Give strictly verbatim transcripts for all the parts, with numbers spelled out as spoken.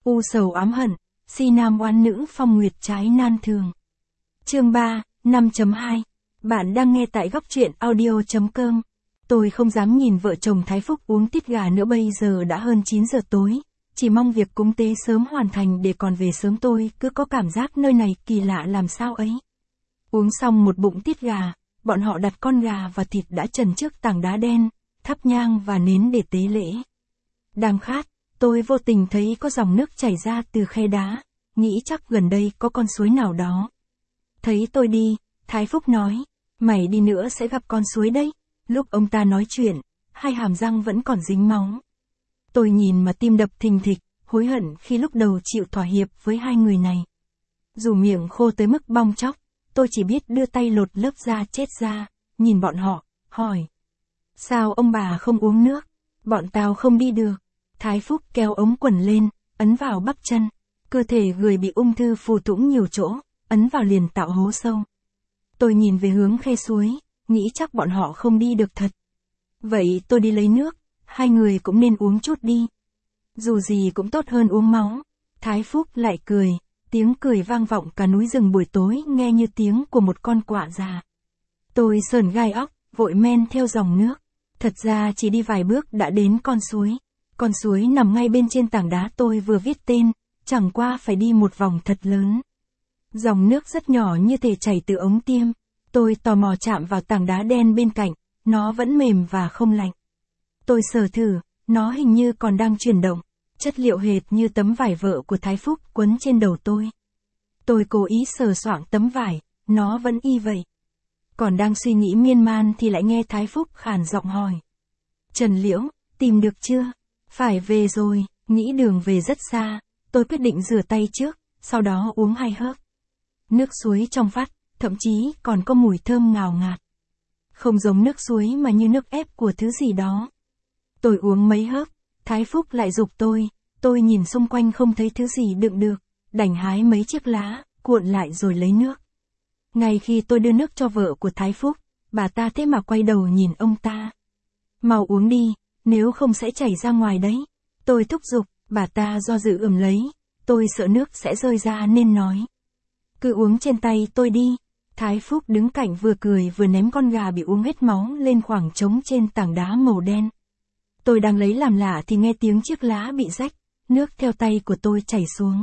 U sầu ám hận, si nam oán nữ phong nguyệt trái nan thường. Chương ba, năm chấm hai. Bạn đang nghe tại góc truyện audio chấm com. Tôi không dám nhìn vợ chồng Thái Phúc uống tiết gà nữa, bây giờ đã hơn chín giờ tối. Chỉ mong việc cúng tế sớm hoàn thành để còn về sớm, tôi cứ có cảm giác nơi này kỳ lạ làm sao ấy. Uống xong một bụng tiết gà, bọn họ đặt con gà và thịt đã trần trước tảng đá đen, thắp nhang và nến để tế lễ. Đang khát, tôi vô tình thấy có dòng nước chảy ra từ khe đá, nghĩ chắc gần đây có con suối nào đó. Thấy tôi đi, Thái Phúc nói, mày đi nữa sẽ gặp con suối đấy. Lúc ông ta nói chuyện, hai hàm răng vẫn còn dính máu. Tôi nhìn mà tim đập thình thịch, hối hận khi lúc đầu chịu thỏa hiệp với hai người này. Dù miệng khô tới mức bong tróc, tôi chỉ biết đưa tay lột lớp da chết ra, nhìn bọn họ, hỏi. Sao ông bà không uống nước? Bọn tao không đi được. Thái Phúc kéo ống quần lên, ấn vào bắp chân. Cơ thể người bị ung thư phù thủng nhiều chỗ, ấn vào liền tạo hố sâu. Tôi nhìn về hướng khe suối, nghĩ chắc bọn họ không đi được thật. Vậy tôi đi lấy nước, hai người cũng nên uống chút đi. Dù gì cũng tốt hơn uống máu. Thái Phúc lại cười, tiếng cười vang vọng cả núi rừng buổi tối, nghe như tiếng của một con quạ già. Tôi sờn gai óc, vội men theo dòng nước. Thật ra chỉ đi vài bước đã đến con suối. Con suối nằm ngay bên trên tảng đá tôi vừa viết tên, chẳng qua phải đi một vòng thật lớn. Dòng nước rất nhỏ như thể chảy từ ống tiêm. Tôi tò mò chạm vào tảng đá đen bên cạnh, nó vẫn mềm và không lạnh. Tôi sờ thử, nó hình như còn đang chuyển động, chất liệu hệt như tấm vải vợ của Thái Phúc quấn trên đầu tôi. Tôi cố ý sờ soạng tấm vải, nó vẫn y vậy. Còn đang suy nghĩ miên man thì lại nghe Thái Phúc khàn giọng hỏi. Trần Liễu, tìm được chưa? Phải về rồi, nghĩ đường về rất xa, tôi quyết định rửa tay trước, sau đó uống hai hớp. Nước suối trong vắt, thậm chí còn có mùi thơm ngào ngạt. Không giống nước suối mà như nước ép của thứ gì đó. Tôi uống mấy hớp, Thái Phúc lại giục tôi, tôi nhìn xung quanh không thấy thứ gì đựng được, đành hái mấy chiếc lá, cuộn lại rồi lấy nước. Ngay khi tôi đưa nước cho vợ của Thái Phúc, bà ta thế mà quay đầu nhìn ông ta. Mau uống đi, nếu không sẽ chảy ra ngoài đấy. Tôi thúc giục, bà ta do dự ừm lấy, tôi sợ nước sẽ rơi ra nên nói. Cứ uống trên tay tôi đi. Thái Phúc đứng cạnh vừa cười vừa ném con gà bị uống hết máu lên khoảng trống trên tảng đá màu đen. Tôi đang lấy làm lạ thì nghe tiếng chiếc lá bị rách, nước theo tay của tôi chảy xuống.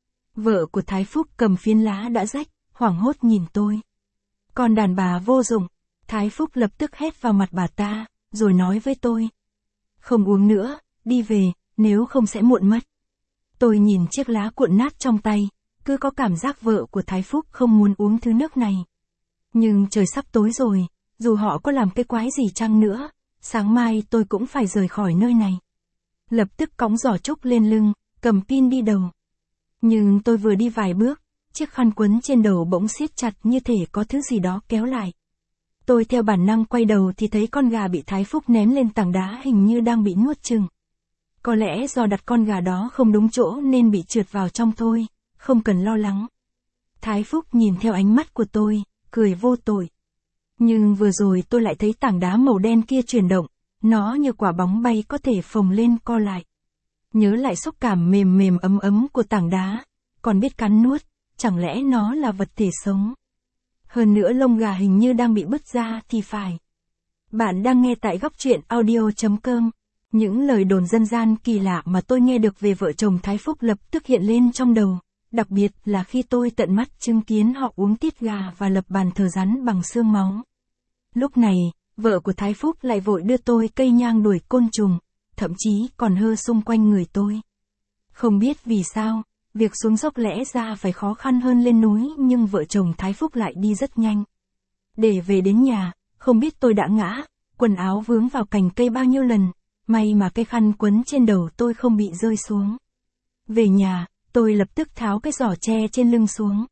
Vợ của Thái Phúc cầm phiến lá đã rách, hoảng hốt nhìn tôi. Con đàn bà vô dụng. Thái Phúc lập tức hét vào mặt bà ta, rồi nói với tôi. Không uống nữa, đi về, nếu không sẽ muộn mất. Tôi nhìn chiếc lá cuộn nát trong tay, cứ có cảm giác vợ của Thái Phúc không muốn uống thứ nước này. Nhưng trời sắp tối rồi, dù họ có làm cái quái gì chăng nữa, sáng mai tôi cũng phải rời khỏi nơi này. Lập tức cõng giỏ trúc lên lưng, cầm pin đi đầu. Nhưng tôi vừa đi vài bước, chiếc khăn quấn trên đầu bỗng siết chặt như thể có thứ gì đó kéo lại. Tôi theo bản năng quay đầu thì thấy con gà bị Thái Phúc ném lên tảng đá hình như đang bị nuốt chửng. Có lẽ do đặt con gà đó không đúng chỗ nên bị trượt vào trong thôi, không cần lo lắng. Thái Phúc nhìn theo ánh mắt của tôi, cười vô tội. Nhưng vừa rồi tôi lại thấy tảng đá màu đen kia chuyển động, nó như quả bóng bay có thể phồng lên co lại. Nhớ lại xúc cảm mềm mềm ấm ấm của tảng đá, còn biết cắn nuốt, chẳng lẽ nó là vật thể sống. Hơn nữa lông gà hình như đang bị bứt ra thì phải. Bạn đang nghe tại góc truyện audio chấm com. Những lời đồn dân gian kỳ lạ mà tôi nghe được về vợ chồng Thái Phúc lập tức hiện lên trong đầu, đặc biệt là khi tôi tận mắt chứng kiến họ uống tiết gà và lập bàn thờ rắn bằng xương máu. Lúc này, vợ của Thái Phúc lại vội đưa tôi cây nhang đuổi côn trùng, thậm chí còn hơ xung quanh người tôi. Không biết vì sao, việc xuống dốc lẽ ra phải khó khăn hơn lên núi nhưng vợ chồng Thái Phúc lại đi rất nhanh. Để về đến nhà, không biết tôi đã ngã, quần áo vướng vào cành cây bao nhiêu lần, may mà cái khăn quấn trên đầu tôi không bị rơi xuống. Về nhà, tôi lập tức tháo cái giỏ tre trên lưng xuống.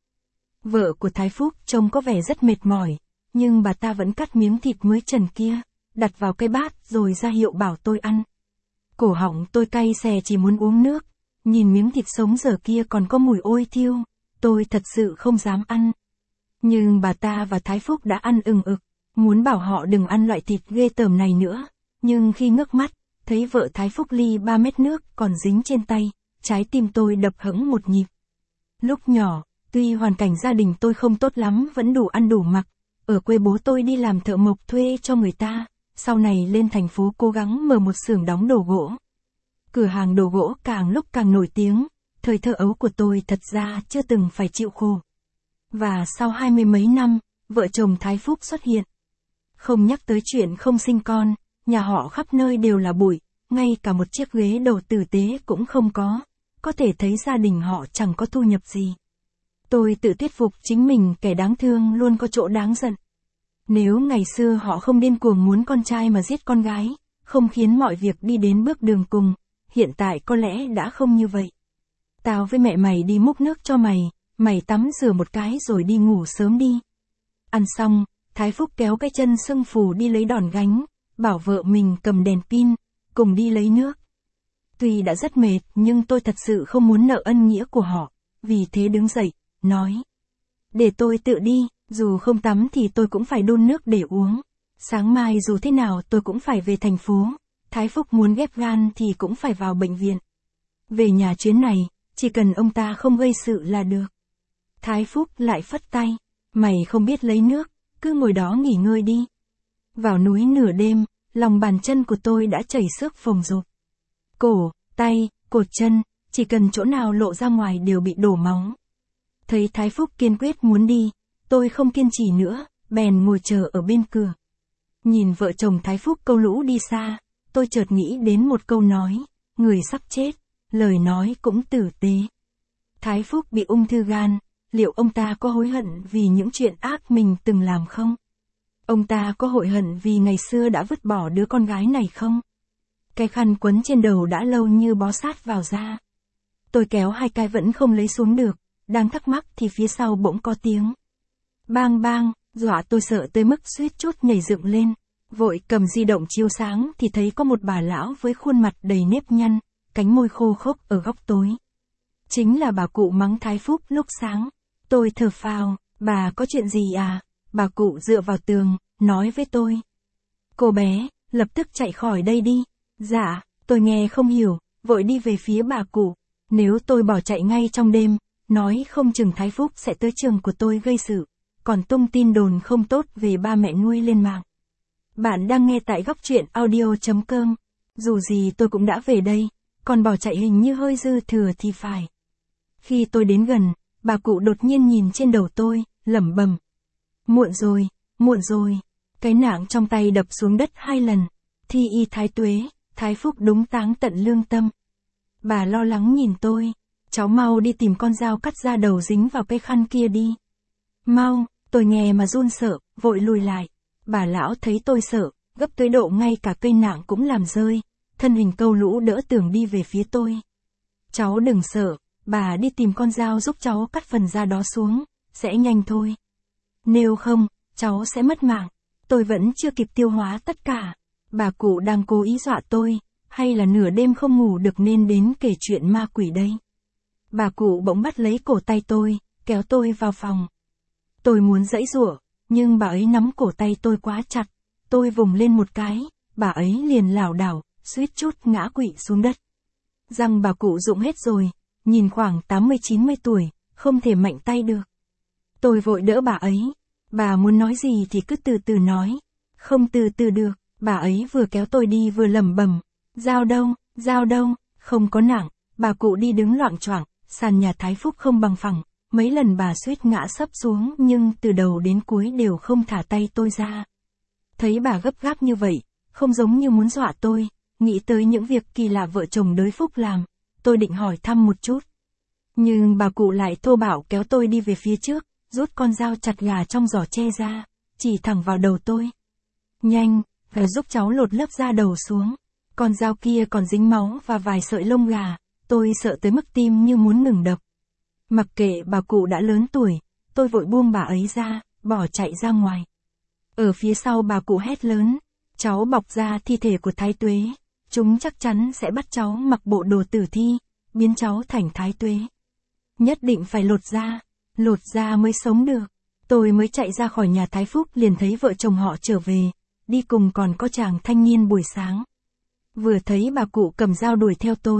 Vợ của Thái Phúc trông có vẻ rất mệt mỏi, nhưng bà ta vẫn cắt miếng thịt mới trần kia, đặt vào cái bát rồi ra hiệu bảo tôi ăn. Cổ họng tôi cay xè chỉ muốn uống nước, nhìn miếng thịt sống dở kia còn có mùi ôi thiêu, tôi thật sự không dám ăn. Nhưng bà ta và Thái Phúc đã ăn ừng ực, muốn bảo họ đừng ăn loại thịt ghê tởm này nữa, nhưng khi ngước mắt, thấy vợ Thái Phúc ly ba mét nước còn dính trên tay, trái tim tôi đập hững một nhịp. Lúc nhỏ, tuy hoàn cảnh gia đình tôi không tốt lắm vẫn đủ ăn đủ mặc, ở quê bố tôi đi làm thợ mộc thuê cho người ta, sau này lên thành phố cố gắng mở một xưởng đóng đồ gỗ. Cửa hàng đồ gỗ càng lúc càng nổi tiếng, thời thơ ấu của tôi thật ra chưa từng phải chịu khổ. Và sau hai mươi mấy năm, vợ chồng Thái Phúc xuất hiện. Không nhắc tới chuyện không sinh con, nhà họ khắp nơi đều là bụi, ngay cả một chiếc ghế đầu tử tế cũng không có, có thể thấy gia đình họ chẳng có thu nhập gì. Tôi tự thuyết phục chính mình kẻ đáng thương luôn có chỗ đáng giận. Nếu ngày xưa họ không điên cuồng muốn con trai mà giết con gái, không khiến mọi việc đi đến bước đường cùng, hiện tại có lẽ đã không như vậy. Tao với mẹ mày đi múc nước cho mày, mày tắm rửa một cái rồi đi ngủ sớm đi. Ăn xong, Thái Phúc kéo cái chân sưng phù đi lấy đòn gánh, bảo vợ mình cầm đèn pin, cùng đi lấy nước. Tuy đã rất mệt nhưng tôi thật sự không muốn nợ ân nghĩa của họ, vì thế đứng dậy, nói. Để tôi tự đi, dù không tắm thì tôi cũng phải đun nước để uống. Sáng mai dù thế nào tôi cũng phải về thành phố, Thái Phúc muốn ghép gan thì cũng phải vào bệnh viện. Về nhà chuyến này, chỉ cần ông ta không gây sự là được. Thái Phúc lại phất tay, mày không biết lấy nước, cứ ngồi đó nghỉ ngơi đi. Vào núi nửa đêm, lòng bàn chân của tôi đã chảy xước phồng rộp. Cổ, tay, cột chân, chỉ cần chỗ nào lộ ra ngoài đều bị đổ máu. Thấy Thái Phúc kiên quyết muốn đi, tôi không kiên trì nữa, bèn ngồi chờ ở bên cửa. Nhìn vợ chồng Thái Phúc câu lũ đi xa, tôi chợt nghĩ đến một câu nói, người sắp chết, lời nói cũng tử tế. Thái Phúc bị ung thư gan, liệu ông ta có hối hận vì những chuyện ác mình từng làm không? Ông ta có hối hận vì ngày xưa đã vứt bỏ đứa con gái này không? Cái khăn quấn trên đầu đã lâu như bó sát vào da. Tôi kéo hai cái vẫn không lấy xuống được, đang thắc mắc thì phía sau bỗng có tiếng. Bang bang, dọa tôi sợ tới mức suýt chút nhảy dựng lên. Vội cầm di động chiếu sáng thì thấy có một bà lão với khuôn mặt đầy nếp nhăn, cánh môi khô khốc ở góc tối. Chính là bà cụ mắng Thái Phúc lúc sáng. Tôi thở phào, bà có chuyện gì à? Bà cụ dựa vào tường, nói với tôi. Cô bé, lập tức chạy khỏi đây đi. Dạ, tôi nghe không hiểu, vội đi về phía bà cụ. Nếu tôi bỏ chạy ngay trong đêm, nói không chừng Thái Phúc sẽ tới trường của tôi gây sự, còn tung tin đồn không tốt về ba mẹ nuôi lên mạng. Bạn đang nghe tại góc truyện audio chấm com. Dù gì tôi cũng đã về đây, còn bỏ chạy hình như hơi dư thừa thì phải. Khi tôi đến gần, bà cụ đột nhiên nhìn trên đầu tôi, lẩm bẩm. Muộn rồi, muộn rồi. Cái nạng trong tay đập xuống đất hai lần. Thi y Thái Tuế, Thái Phúc đúng táng tận lương tâm. Bà lo lắng nhìn tôi. Cháu mau đi tìm con dao cắt ra đầu dính vào cái khăn kia đi. Mau, tôi nghe mà run sợ, vội lùi lại. Bà lão thấy tôi sợ, gấp tới độ ngay cả cây nạng cũng làm rơi, thân hình câu lũ đỡ tường đi về phía tôi. Cháu đừng sợ, bà đi tìm con dao giúp cháu cắt phần da đó xuống, sẽ nhanh thôi. Nếu không, cháu sẽ mất mạng. Tôi vẫn chưa kịp tiêu hóa tất cả. Bà cụ đang cố ý dọa tôi, hay là nửa đêm không ngủ được nên đến kể chuyện ma quỷ đây. Bà cụ bỗng bắt lấy cổ tay tôi, kéo tôi vào phòng. Tôi muốn giãy giụa, nhưng bà ấy nắm cổ tay tôi quá chặt. Tôi vùng lên một cái, bà ấy liền lảo đảo, suýt chút ngã quỵ xuống đất. Răng bà cụ rụng hết rồi, nhìn khoảng tám mươi chín mươi tuổi, không thể mạnh tay được. Tôi vội đỡ bà ấy. Bà muốn nói gì thì cứ từ từ nói. Không từ từ được, bà ấy vừa kéo tôi đi vừa lẩm bẩm. Dao đâu, dao đâu, không có nặng. Bà cụ đi đứng loạng choạng, sàn nhà Thái Phúc không bằng phẳng. Mấy lần bà suýt ngã sấp xuống nhưng từ đầu đến cuối đều không thả tay tôi ra. Thấy bà gấp gáp như vậy, không giống như muốn dọa tôi, nghĩ tới những việc kỳ lạ vợ chồng đới Phúc làm, tôi định hỏi thăm một chút. Nhưng bà cụ lại thô bạo kéo tôi đi về phía trước, rút con dao chặt gà trong giỏ tre ra, chỉ thẳng vào đầu tôi. Nhanh, phải giúp cháu lột lớp da đầu xuống. Con dao kia còn dính máu và vài sợi lông gà, tôi sợ tới mức tim như muốn ngừng đập. Mặc kệ bà cụ đã lớn tuổi, tôi vội buông bà ấy ra, bỏ chạy ra ngoài. Ở phía sau bà cụ hét lớn, cháu bọc ra thi thể của Thái Tuế, chúng chắc chắn sẽ bắt cháu mặc bộ đồ tử thi, biến cháu thành Thái Tuế. Nhất định phải lột da, lột da mới sống được. Tôi mới chạy ra khỏi nhà Thái Phúc liền thấy vợ chồng họ trở về, đi cùng còn có chàng thanh niên buổi sáng. Vừa thấy bà cụ cầm dao đuổi theo tôi,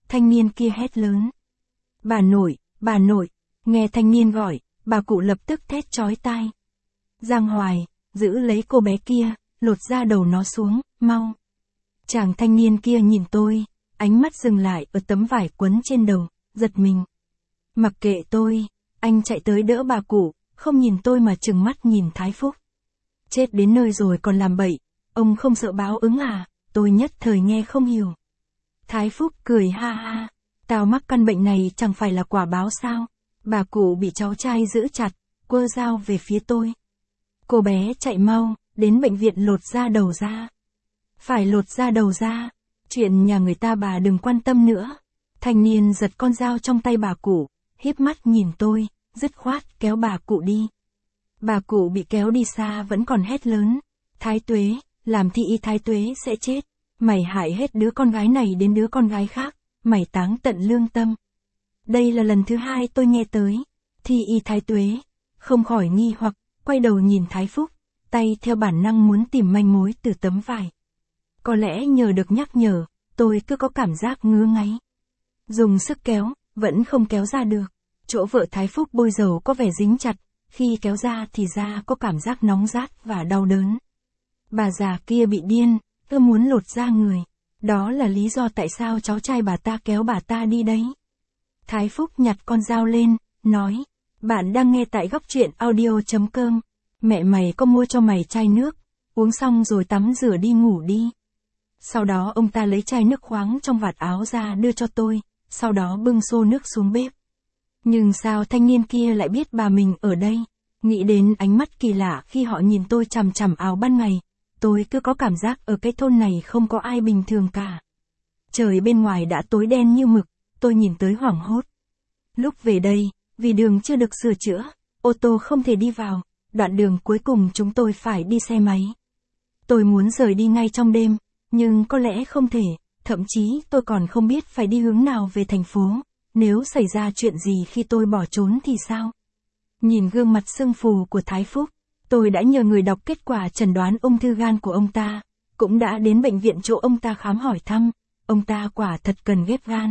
thanh niên kia hét lớn. Bà nội, bà nội, nghe thanh niên gọi, bà cụ lập tức thét chói tai. Giang Hoài, giữ lấy cô bé kia, lột da đầu nó xuống, mau. Chàng thanh niên kia nhìn tôi, ánh mắt dừng lại ở tấm vải quấn trên đầu, giật mình. Mặc kệ tôi, anh chạy tới đỡ bà cụ, không nhìn tôi mà trừng mắt nhìn Thái Phúc. Chết đến nơi rồi còn làm bậy, ông không sợ báo ứng à, tôi nhất thời nghe không hiểu. Thái Phúc cười ha ha, tao mắc căn bệnh này chẳng phải là quả báo sao, bà cụ bị cháu trai giữ chặt, quơ dao về phía tôi. Cô bé chạy mau, đến bệnh viện lột da đầu ra. Phải lột da đầu ra, chuyện nhà người ta bà đừng quan tâm nữa. Thanh niên giật con dao trong tay bà cụ, híp mắt nhìn tôi, dứt khoát kéo bà cụ đi. Bà cụ bị kéo đi xa vẫn còn hét lớn. Thái Tuế, làm thi y Thái Tuế sẽ chết. Mày hại hết đứa con gái này đến đứa con gái khác, mày táng tận lương tâm. Đây là lần thứ hai tôi nghe tới. Thi y Thái Tuế, không khỏi nghi hoặc, quay đầu nhìn Thái Phúc, tay theo bản năng muốn tìm manh mối từ tấm vải. Có lẽ nhờ được nhắc nhở, tôi cứ có cảm giác ngứa ngáy. Dùng sức kéo, vẫn không kéo ra được. Chỗ vợ Thái Phúc bôi dầu có vẻ dính chặt, khi kéo ra thì da có cảm giác nóng rát và đau đớn. Bà già kia bị điên, cứ muốn lột da người. Đó là lý do tại sao cháu trai bà ta kéo bà ta đi đấy. Thái Phúc nhặt con dao lên, nói, bạn đang nghe tại góc truyện audio chấm com. Mẹ mày có mua cho mày chai nước, uống xong rồi tắm rửa đi ngủ đi. Sau đó ông ta lấy chai nước khoáng trong vạt áo ra đưa cho tôi, sau đó bưng xô nước xuống bếp. Nhưng sao thanh niên kia lại biết bà mình ở đây? Nghĩ đến ánh mắt kỳ lạ khi họ nhìn tôi chằm chằm áo ban ngày, tôi cứ có cảm giác ở cái thôn này không có ai bình thường cả. Trời bên ngoài đã tối đen như mực, tôi nhìn tới hoảng hốt. Lúc về đây, vì đường chưa được sửa chữa, ô tô không thể đi vào, đoạn đường cuối cùng chúng tôi phải đi xe máy. Tôi muốn rời đi ngay trong đêm, nhưng có lẽ không thể, thậm chí tôi còn không biết phải đi hướng nào về thành phố, nếu xảy ra chuyện gì khi tôi bỏ trốn thì sao? Nhìn gương mặt sưng phù của Thái Phúc, tôi đã nhờ người đọc kết quả chẩn đoán ung thư gan của ông ta, cũng đã đến bệnh viện chỗ ông ta khám hỏi thăm, ông ta quả thật cần ghép gan.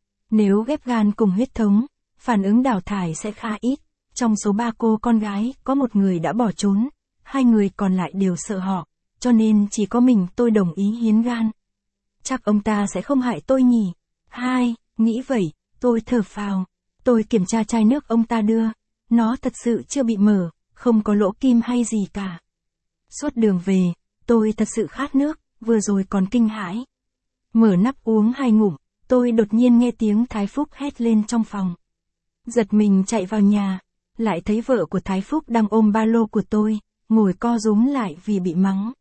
Nếu ghép gan cùng huyết thống, phản ứng đào thải sẽ khá ít, trong số ba cô con gái có một người đã bỏ trốn, hai người còn lại đều sợ họ, cho nên chỉ có mình tôi đồng ý hiến gan. Chắc ông ta sẽ không hại tôi nhỉ? Hai, nghĩ vậy, tôi thở phào, tôi kiểm tra chai nước ông ta đưa, nó thật sự chưa bị mở, không có lỗ kim hay gì cả. Suốt đường về, tôi thật sự khát nước, vừa rồi còn kinh hãi. Mở nắp uống hai ngụm, tôi đột nhiên nghe tiếng Thái Phúc hét lên trong phòng. Giật mình chạy vào nhà, lại thấy vợ của Thái Phúc đang ôm ba lô của tôi, ngồi co rúm lại vì bị mắng.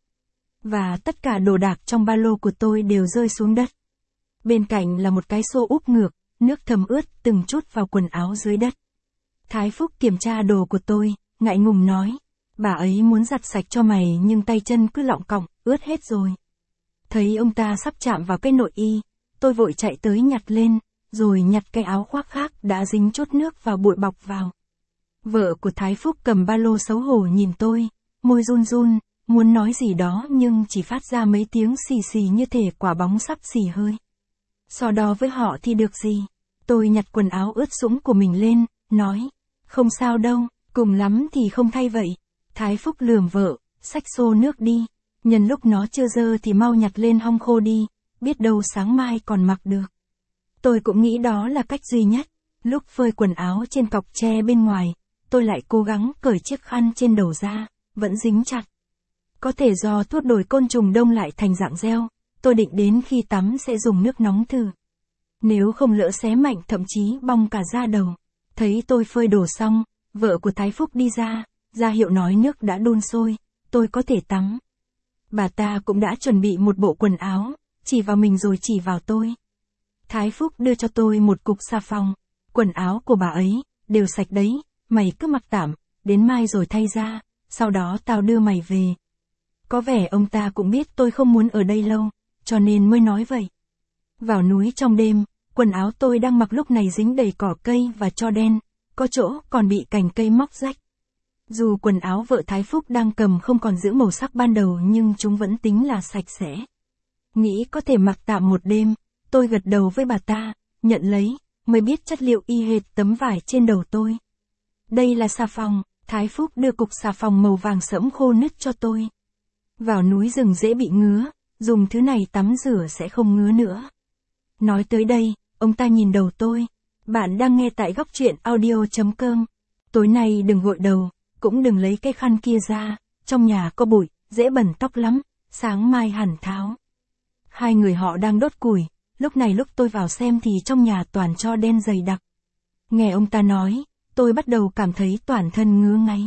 Và tất cả đồ đạc trong ba lô của tôi đều rơi xuống đất. Bên cạnh là một cái xô úp ngược, nước thấm ướt từng chút vào quần áo dưới đất. Thái Phúc kiểm tra đồ của tôi, ngại ngùng nói, bà ấy muốn giặt sạch cho mày nhưng tay chân cứ lọng cọng, ướt hết rồi. Thấy ông ta sắp chạm vào cái nội y, tôi vội chạy tới nhặt lên, rồi nhặt cái áo khoác khác đã dính chút nước vào bụi bọc vào. Vợ của Thái Phúc cầm ba lô xấu hổ nhìn tôi, môi run run, muốn nói gì đó nhưng chỉ phát ra mấy tiếng xì xì như thể quả bóng sắp xì hơi. So đo với họ thì được gì? Tôi nhặt quần áo ướt sũng của mình lên, nói, không sao đâu, cùng lắm thì không thay vậy. Thái Phúc lườm vợ, xách xô nước đi, nhân lúc nó chưa dơ thì mau nhặt lên hong khô đi, biết đâu sáng mai còn mặc được. Tôi cũng nghĩ đó là cách duy nhất. Lúc phơi quần áo trên cọc tre bên ngoài, tôi lại cố gắng cởi chiếc khăn trên đầu ra, vẫn dính chặt. Có thể do thuốc đuổi côn trùng đông lại thành dạng gel, tôi định đến khi tắm sẽ dùng nước nóng thử. Nếu không lỡ xé mạnh thậm chí bong cả da đầu. Thấy tôi phơi đồ xong, vợ của Thái Phúc đi ra, ra hiệu nói nước đã đun sôi, tôi có thể tắm. Bà ta cũng đã chuẩn bị một bộ quần áo, chỉ vào mình rồi chỉ vào tôi. Thái Phúc đưa cho tôi một cục xà phòng, quần áo của bà ấy, đều sạch đấy, mày cứ mặc tạm, đến mai rồi thay ra, sau đó tao đưa mày về. Có vẻ ông ta cũng biết tôi không muốn ở đây lâu, cho nên mới nói vậy. Vào núi trong đêm, quần áo tôi đang mặc lúc này dính đầy cỏ cây và tro đen, có chỗ còn bị cành cây móc rách. Dù quần áo vợ Thái Phúc đang cầm không còn giữ màu sắc ban đầu nhưng chúng vẫn tính là sạch sẽ. Nghĩ có thể mặc tạm một đêm, Tôi gật đầu với bà ta, nhận lấy, mới biết chất liệu y hệt tấm vải trên đầu tôi. Đây là xà phòng, Thái Phúc đưa cục xà phòng màu vàng sẫm khô nứt cho tôi. Vào núi rừng dễ bị ngứa, dùng thứ này tắm rửa sẽ không ngứa nữa. Nói tới đây, ông ta nhìn đầu tôi. Bạn đang nghe tại góc truyện audio.com. Tối nay đừng gội đầu, cũng đừng lấy cái khăn kia ra, trong nhà có bụi, dễ bẩn tóc lắm, sáng mai hẳn tháo. Hai người họ đang đốt củi, lúc này lúc tôi vào xem thì trong nhà toàn tro đen dày đặc. Nghe ông ta nói, tôi bắt đầu cảm thấy toàn thân ngứa ngáy.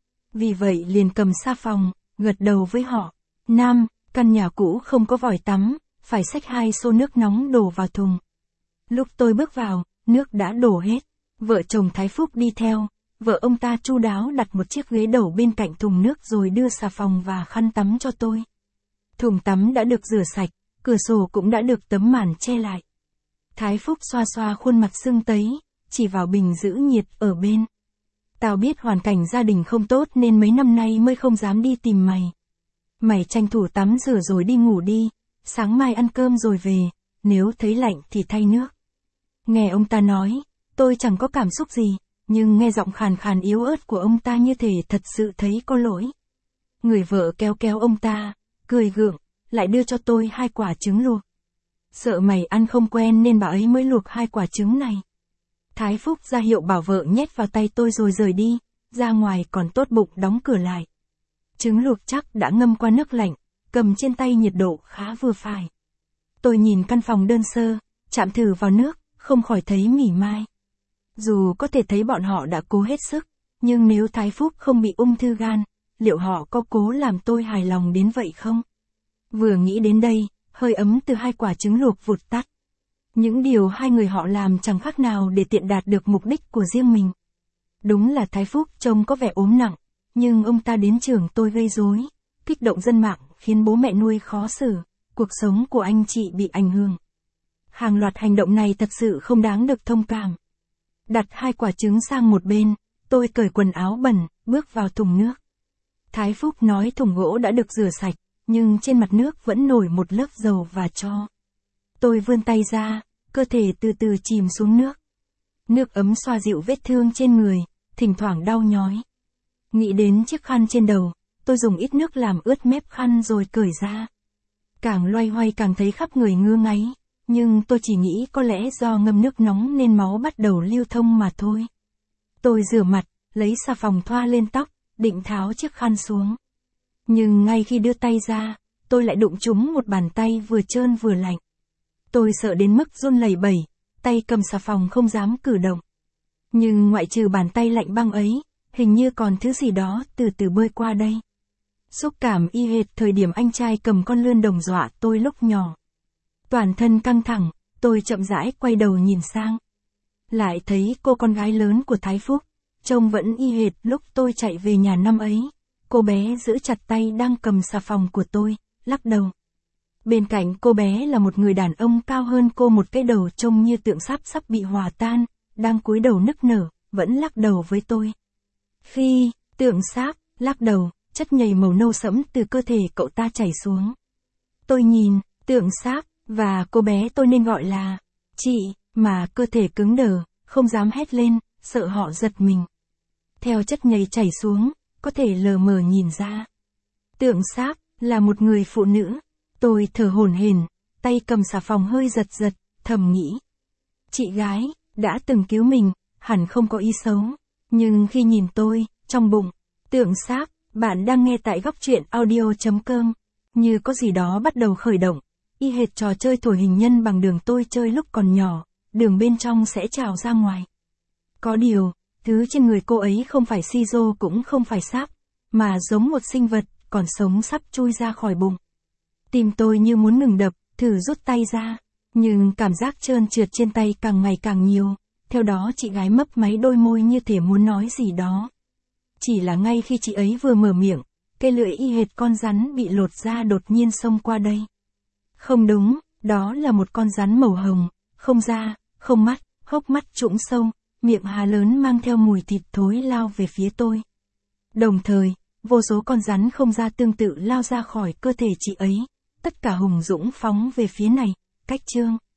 Vì vậy liền cầm xà phòng, gật đầu với họ. Nam, căn nhà cũ không có vòi tắm, phải xách hai xô nước nóng đổ vào thùng. Lúc tôi bước vào, nước đã đổ hết. Vợ chồng Thái Phúc đi theo, vợ ông ta chu đáo đặt một chiếc ghế đầu bên cạnh thùng nước rồi đưa xà phòng và khăn tắm cho tôi. Thùng tắm đã được rửa sạch, cửa sổ cũng đã được tấm màn che lại. Thái Phúc xoa xoa khuôn mặt sưng tấy, chỉ vào bình giữ nhiệt ở bên. Tao biết hoàn cảnh gia đình không tốt nên mấy năm nay mới không dám đi tìm mày. Mày tranh thủ tắm rửa rồi đi ngủ đi, sáng mai ăn cơm rồi về, nếu thấy lạnh thì thay nước. Nghe ông ta nói, tôi chẳng có cảm xúc gì, nhưng nghe giọng khàn khàn yếu ớt của ông ta như thể thật sự thấy có lỗi. Người vợ kéo kéo ông ta, cười gượng, lại đưa cho tôi hai quả trứng luộc. Sợ mày ăn không quen nên bà ấy mới luộc hai quả trứng này. Thái Phúc ra hiệu bảo vợ nhét vào tay tôi rồi rời đi, ra ngoài còn tốt bụng đóng cửa lại. Trứng luộc chắc đã ngâm qua nước lạnh, cầm trên tay nhiệt độ khá vừa phải. Tôi nhìn căn phòng đơn sơ, chạm thử vào nước, không khỏi thấy mỉa mai. Dù có thể thấy bọn họ đã cố hết sức, nhưng nếu Thái Phúc không bị ung thư gan, liệu họ có cố làm tôi hài lòng đến vậy không? Vừa nghĩ đến đây, hơi ấm từ hai quả trứng luộc vụt tắt. Những điều hai người họ làm chẳng khác nào để tiện đạt được mục đích của riêng mình. Đúng là Thái Phúc trông có vẻ ốm nặng, nhưng ông ta đến trường tôi gây rối, kích động dân mạng khiến bố mẹ nuôi khó xử, cuộc sống của anh chị bị ảnh hưởng. Hàng loạt hành động này thật sự không đáng được thông cảm. Đặt hai quả trứng sang một bên, tôi cởi quần áo bẩn, bước vào thùng nước. Thái Phúc nói thùng gỗ đã được rửa sạch, nhưng trên mặt nước vẫn nổi một lớp dầu và tro. Tôi vươn tay ra, cơ thể từ từ chìm xuống nước. Nước ấm xoa dịu vết thương trên người, thỉnh thoảng đau nhói. Nghĩ đến chiếc khăn trên đầu, tôi dùng ít nước làm ướt mép khăn rồi cởi ra. Càng loay hoay càng thấy khắp người ngứa ngáy, nhưng tôi chỉ nghĩ có lẽ do ngâm nước nóng nên máu bắt đầu lưu thông mà thôi. Tôi rửa mặt, lấy xà phòng thoa lên tóc, định tháo chiếc khăn xuống. Nhưng ngay khi đưa tay ra, tôi lại đụng trúng một bàn tay vừa trơn vừa lạnh. Tôi sợ đến mức run lẩy bẩy, tay cầm xà phòng không dám cử động. Nhưng ngoại trừ bàn tay lạnh băng ấy, hình như còn thứ gì đó từ từ bơi qua đây. Xúc cảm y hệt thời điểm anh trai cầm con lươn đồng dọa tôi lúc nhỏ. Toàn thân căng thẳng, tôi chậm rãi quay đầu nhìn sang. Lại thấy cô con gái lớn của Thái Phúc, trông vẫn y hệt lúc tôi chạy về nhà năm ấy. Cô bé giữ chặt tay đang cầm xà phòng của tôi, lắc đầu. Bên cạnh cô bé là một người đàn ông cao hơn cô một cái đầu trông như tượng sáp sắp bị hòa tan, đang cúi đầu nức nở, vẫn lắc đầu với tôi. Khi, tượng sáp, lắc đầu, chất nhầy màu nâu sẫm từ cơ thể cậu ta chảy xuống. Tôi nhìn, tượng sáp, và cô bé tôi nên gọi là chị, mà cơ thể cứng đờ, không dám hét lên, sợ họ giật mình. Theo chất nhầy chảy xuống, có thể lờ mờ nhìn ra. Tượng sáp, là một người phụ nữ. Tôi thở hổn hển, tay cầm xà phòng hơi giật giật, thầm nghĩ. Chị gái, đã từng cứu mình, hẳn không có ý xấu. Nhưng khi nhìn tôi, trong bụng, tượng sáp, bạn đang nghe tại góc truyện audio.com, như có gì đó bắt đầu khởi động. Y hệt trò chơi thổi hình nhân bằng đường tôi chơi lúc còn nhỏ, đường bên trong sẽ trào ra ngoài. Có điều, thứ trên người cô ấy không phải si rô cũng không phải sáp, mà giống một sinh vật, còn sống sắp chui ra khỏi bụng. Tim tôi như muốn ngừng đập, thử rút tay ra, nhưng cảm giác trơn trượt trên tay càng ngày càng nhiều, theo đó chị gái mấp máy đôi môi như thể muốn nói gì đó. Chỉ là ngay khi chị ấy vừa mở miệng, cây lưỡi y hệt con rắn bị lột ra đột nhiên xông qua đây. Không đúng, đó là một con rắn màu hồng, không da, không mắt, hốc mắt trũng sâu, miệng há lớn mang theo mùi thịt thối lao về phía tôi. Đồng thời, vô số con rắn không da tương tự lao ra khỏi cơ thể chị ấy, tất cả hùng dũng phóng về phía này, cách Trương.